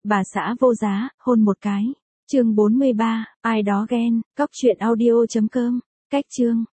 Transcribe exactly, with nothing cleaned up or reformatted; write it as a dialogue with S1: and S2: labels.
S1: Bà xã vô giá, hôn một cái. Chương bốn mươi ba, ai đó ghen, cóc truyện audio chấm com. Cách chương